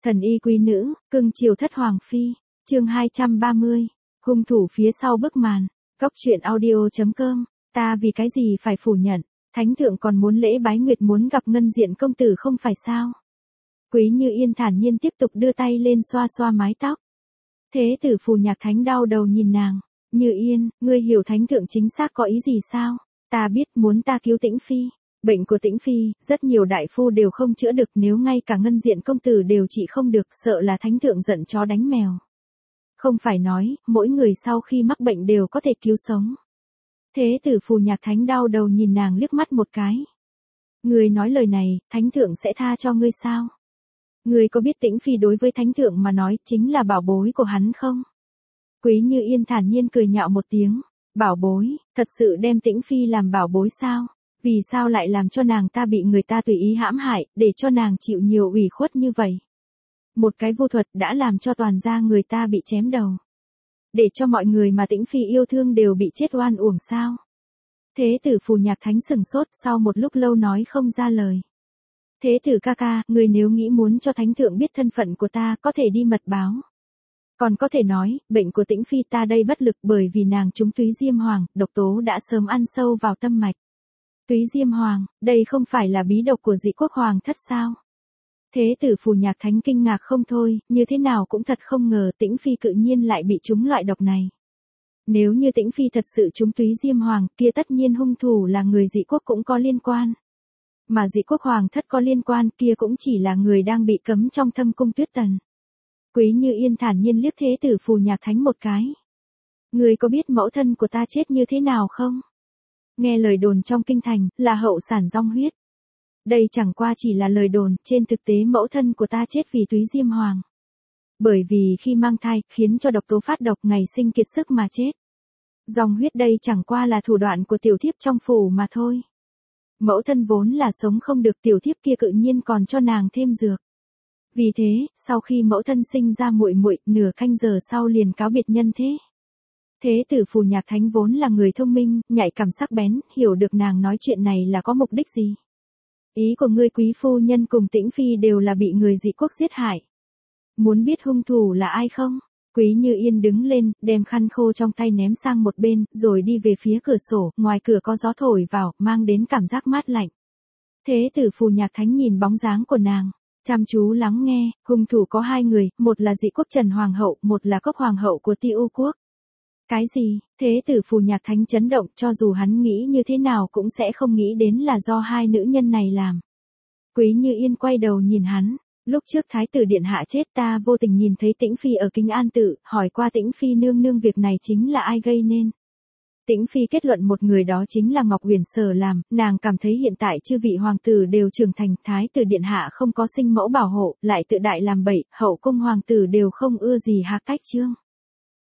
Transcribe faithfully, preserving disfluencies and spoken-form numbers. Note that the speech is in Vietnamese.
Thần y quý nữ, cưng chiều thất hoàng phi, chương hai trăm ba mươi, hung thủ phía sau bức màn, cóc truyện audio.com, ta vì cái gì phải phủ nhận, thánh thượng còn muốn lễ bái nguyệt muốn gặp ngân diện công tử không phải sao. Quý Như Yên thản nhiên tiếp tục đưa tay lên xoa xoa mái tóc. Thế tử Phù Nhạc Thánh đau đầu nhìn nàng, Như Yên, ngươi hiểu thánh thượng chính xác có ý gì sao, ta biết muốn ta cứu Tĩnh Phi. Bệnh của Tĩnh Phi, rất nhiều đại phu đều không chữa được, nếu ngay cả ngân diện công tử đều trị không được, sợ là thánh thượng giận chó đánh mèo. Không phải nói, mỗi người sau khi mắc bệnh đều có thể cứu sống. Thế tử Phù Nhạc Thánh đau đầu nhìn nàng liếc mắt một cái. Ngươi nói lời này, thánh thượng sẽ tha cho ngươi sao? Ngươi có biết Tĩnh Phi đối với thánh thượng mà nói chính là bảo bối của hắn không? Quý Như Yên thản nhiên cười nhạo một tiếng. Bảo bối, thật sự đem Tĩnh Phi làm bảo bối sao? Vì sao lại làm cho nàng ta bị người ta tùy ý hãm hại, để cho nàng chịu nhiều ủy khuất như vậy? Một cái vô thuật đã làm cho toàn gia người ta bị chém đầu. Để cho mọi người mà Tĩnh Phi yêu thương đều bị chết oan uổng sao? Thế tử Phù Nhạc Thánh sừng sốt, sau một lúc lâu nói không ra lời. Thế tử ca ca, người nếu nghĩ muốn cho thánh thượng biết thân phận của ta có thể đi mật báo. Còn có thể nói, bệnh của Tĩnh Phi ta đây bất lực bởi vì nàng trúng túy diêm hoàng, độc tố đã sớm ăn sâu vào tâm mạch. Túy diêm hoàng, đây không phải là bí độc của Dị Quốc hoàng thất sao? Thế tử Phù Nhạc Thánh kinh ngạc không thôi, như thế nào cũng thật không ngờ Tĩnh Phi cự nhiên lại bị trúng loại độc này. Nếu như Tĩnh Phi thật sự trúng túy diêm hoàng, kia tất nhiên hung thủ là người Dị Quốc cũng có liên quan. Mà Dị Quốc hoàng thất có liên quan kia cũng chỉ là người đang bị cấm trong thâm cung Tuyết Tần. Quý Như Yên thản nhiên liếc Thế tử Phù Nhạc Thánh một cái. Người có biết mẫu thân của ta chết như thế nào không? Nghe lời đồn trong kinh thành, là hậu sản rong huyết. Đây chẳng qua chỉ là lời đồn, trên thực tế mẫu thân của ta chết vì túy diêm hoàng. Bởi vì khi mang thai, khiến cho độc tố phát độc ngày sinh kiệt sức mà chết. Rong huyết đây chẳng qua là thủ đoạn của tiểu thiếp trong phủ mà thôi. Mẫu thân vốn là sống không được, tiểu thiếp kia cự nhiên còn cho nàng thêm dược. Vì thế, sau khi mẫu thân sinh ra muội muội, nửa canh giờ sau liền cáo biệt nhân thế. Thế tử Phù Nhạc Thánh vốn là người thông minh, nhạy cảm sắc bén, hiểu được nàng nói chuyện này là có mục đích gì. Ý của ngươi quý phu nhân cùng Tĩnh Phi đều là bị người Dị Quốc giết hại. Muốn biết hung thủ là ai không? Quý Như Yên đứng lên, đem khăn khô trong tay ném sang một bên, rồi đi về phía cửa sổ, ngoài cửa có gió thổi vào, mang đến cảm giác mát lạnh. Thế tử Phù Nhạc Thánh nhìn bóng dáng của nàng, chăm chú lắng nghe, hung thủ có hai người, một là Dị Quốc Trần Hoàng hậu, một là Cốc Hoàng hậu của Ti U Quốc. Cái gì? Thế tử Phù Nhạc Thánh chấn động, cho dù hắn nghĩ như thế nào cũng sẽ không nghĩ đến là do hai nữ nhân này làm. Quý Như Yên quay đầu nhìn hắn, lúc trước Thái tử Điện Hạ chết ta vô tình nhìn thấy Tĩnh Phi ở Kinh An Tự, hỏi qua Tĩnh Phi nương nương việc này chính là ai gây nên. Tĩnh Phi kết luận một người đó chính là Ngọc Huyền Sở làm, nàng cảm thấy hiện tại chư vị hoàng tử đều trưởng thành, Thái tử Điện Hạ không có sinh mẫu bảo hộ, lại tự đại làm bậy, hậu cung hoàng tử đều không ưa gì Hạc Cách Trương.